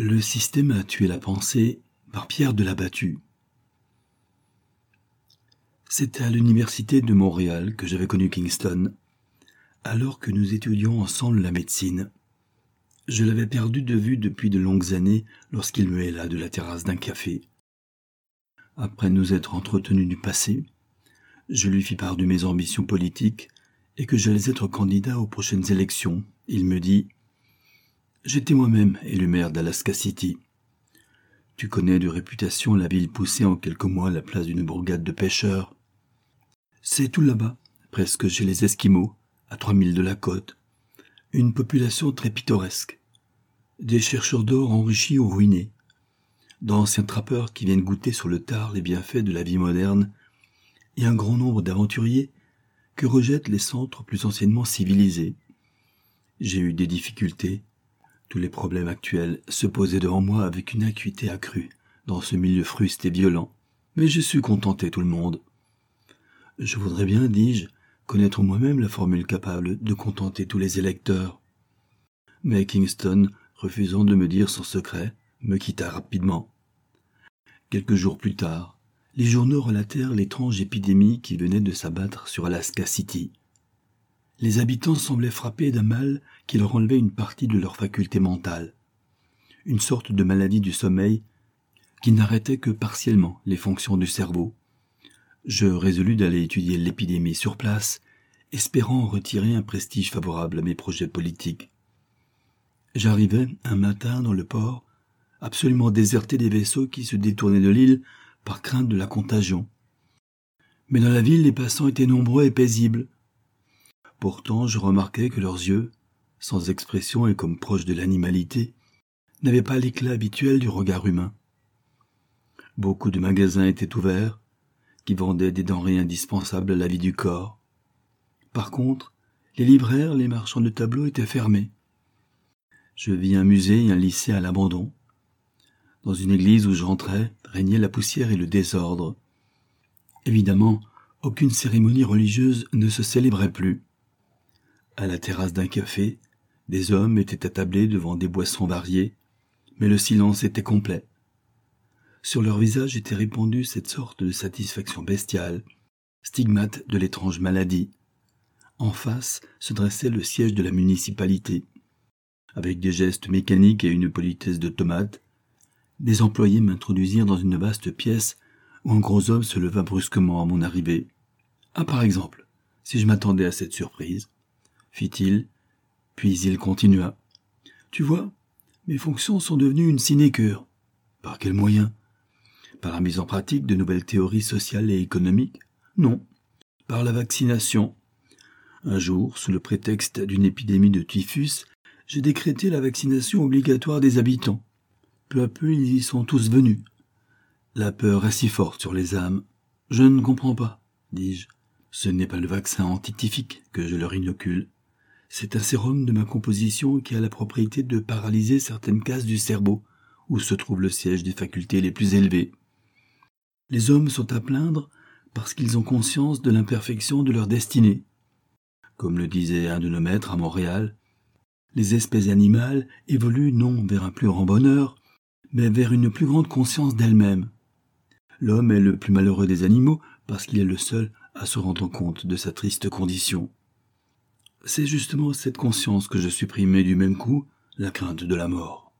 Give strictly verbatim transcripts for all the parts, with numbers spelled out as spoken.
Le système a tué la pensée par Pierre de la Battue. C'était à l'université de Montréal que j'avais connu Kingston, alors que nous étudions ensemble la médecine. Je l'avais perdu de vue depuis de longues années lorsqu'il me héla de la terrasse d'un café. Après nous être entretenus du passé, je lui fis part de mes ambitions politiques et que j'allais être candidat aux prochaines élections. Il me dit « J'étais moi-même élu maire d'Alaska City. Tu connais de réputation la ville poussée en quelques mois à la place d'une bourgade de pêcheurs. C'est tout là-bas, presque chez les Esquimaux, à trois milles de la côte. Une population très pittoresque. Des chercheurs d'or enrichis ou ruinés. D'anciens trappeurs qui viennent goûter sur le tard les bienfaits de la vie moderne. Et un grand nombre d'aventuriers que rejettent les centres plus anciennement civilisés. J'ai eu des difficultés. Tous les problèmes actuels se posaient devant moi avec une acuité accrue dans ce milieu fruste et violent. Mais j'ai su contenter tout le monde. Je voudrais bien, dis-je, connaître moi-même la formule capable de contenter tous les électeurs. Mais Kingston, refusant de me dire son secret, me quitta rapidement. Quelques jours plus tard, les journaux relatèrent l'étrange épidémie qui venait de s'abattre sur Alaska City. Les habitants semblaient frappés d'un mal qui leur enlevait une partie de leur faculté mentale, une sorte de maladie du sommeil qui n'arrêtait que partiellement les fonctions du cerveau. Je résolus d'aller étudier l'épidémie sur place, espérant en retirer un prestige favorable à mes projets politiques. J'arrivai un matin dans le port, absolument déserté des vaisseaux qui se détournaient de l'île par crainte de la contagion. Mais dans la ville, les passants étaient nombreux et paisibles. Pourtant, je remarquai que leurs yeux, sans expression et comme proches de l'animalité, n'avaient pas l'éclat habituel du regard humain. Beaucoup de magasins étaient ouverts, qui vendaient des denrées indispensables à la vie du corps. Par contre, les libraires, les marchands de tableaux étaient fermés. Je vis un musée et un lycée à l'abandon. Dans une église où j'entrais, régnait la poussière et le désordre. Évidemment, aucune cérémonie religieuse ne se célébrait plus. À la terrasse d'un café, des hommes étaient attablés devant des boissons variées, mais le silence était complet. Sur leurs visages était répandue cette sorte de satisfaction bestiale, stigmate de l'étrange maladie. En face se dressait le siège de la municipalité. Avec des gestes mécaniques et une politesse de tomate, des employés m'introduisirent dans une vaste pièce où un gros homme se leva brusquement à mon arrivée. « Ah, par exemple, si je m'attendais à cette surprise, fit-il, puis il continua. « Tu vois, mes fonctions sont devenues une sinécure. Par quels moyens ? Par la mise en pratique de nouvelles théories sociales et économiques ? Non, par la vaccination. Un jour, sous le prétexte d'une épidémie de typhus, j'ai décrété la vaccination obligatoire des habitants. Peu à peu, ils y sont tous venus. La peur est si forte sur les âmes. Je ne comprends pas, dis-je. Ce n'est pas le vaccin antityphique que je leur inocule. C'est un sérum de ma composition qui a la propriété de paralyser certaines cases du cerveau, où se trouve le siège des facultés les plus élevées. Les hommes sont à plaindre parce qu'ils ont conscience de l'imperfection de leur destinée. Comme le disait un de nos maîtres à Montréal, les espèces animales évoluent non vers un plus grand bonheur, mais vers une plus grande conscience d'elles-mêmes. L'homme est le plus malheureux des animaux parce qu'il est le seul à se rendre compte de sa triste condition. C'est justement cette conscience que je supprimais du même coup, la crainte de la mort.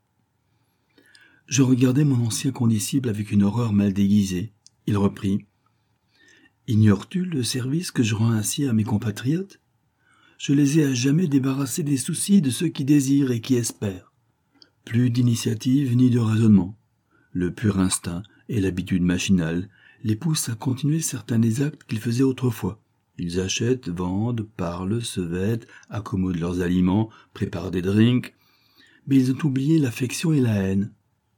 Je regardais mon ancien condisciple avec une horreur mal déguisée. Il reprit. « Ignores-tu le service que je rends ainsi à mes compatriotes ? Je les ai à jamais débarrassés des soucis de ceux qui désirent et qui espèrent. Plus d'initiative ni de raisonnement. Le pur instinct et l'habitude machinale les poussent à continuer certains des actes qu'ils faisaient autrefois. Ils achètent, vendent, parlent, se vêtent, accommodent leurs aliments, préparent des drinks, mais ils ont oublié l'affection et la haine.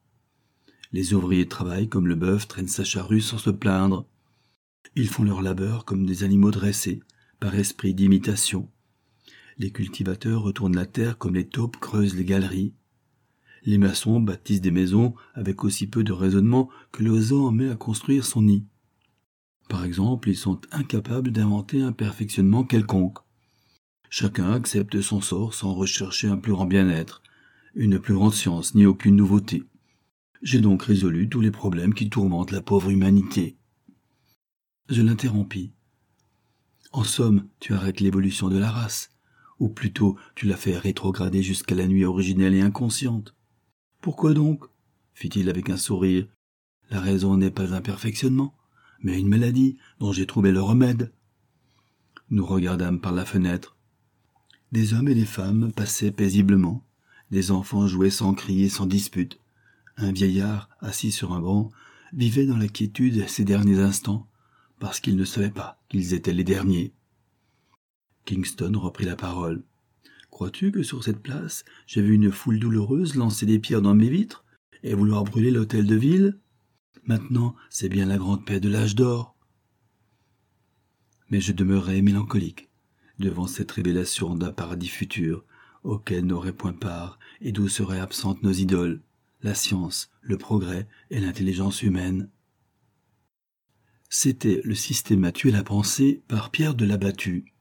Les ouvriers travaillent comme le bœuf traîne sa charrue sans se plaindre. Ils font leur labeur comme des animaux dressés, par esprit d'imitation. Les cultivateurs retournent la terre comme les taupes creusent les galeries. Les maçons bâtissent des maisons avec aussi peu de raisonnement que l'oiseau en met à construire son nid. Par exemple, ils sont incapables d'inventer un perfectionnement quelconque. Chacun accepte son sort sans rechercher un plus grand bien-être, une plus grande science, ni aucune nouveauté. J'ai donc résolu tous les problèmes qui tourmentent la pauvre humanité. » Je l'interrompis. « En somme, tu arrêtes l'évolution de la race, ou plutôt tu la fais rétrograder jusqu'à la nuit originelle et inconsciente. »« Pourquoi donc ?» fit-il avec un sourire. « La raison n'est pas un perfectionnement, mais une maladie dont j'ai trouvé le remède. » Nous regardâmes par la fenêtre. Des hommes et des femmes passaient paisiblement. Des enfants jouaient sans cri et sans dispute. Un vieillard, assis sur un banc, vivait dans la quiétude ces derniers instants, parce qu'il ne savait pas qu'ils étaient les derniers. Kingston reprit la parole. « Crois-tu que sur cette place, j'ai vu une foule douloureuse lancer des pierres dans mes vitres et vouloir brûler l'hôtel de ville ? Maintenant, c'est bien la grande paix de l'âge d'or. » Mais je demeurais mélancolique devant cette révélation d'un paradis futur auquel n'auraient point part et d'où seraient absentes nos idoles, la science, le progrès et l'intelligence humaine. C'était le système à tuer la pensée par Pierre de la Battue.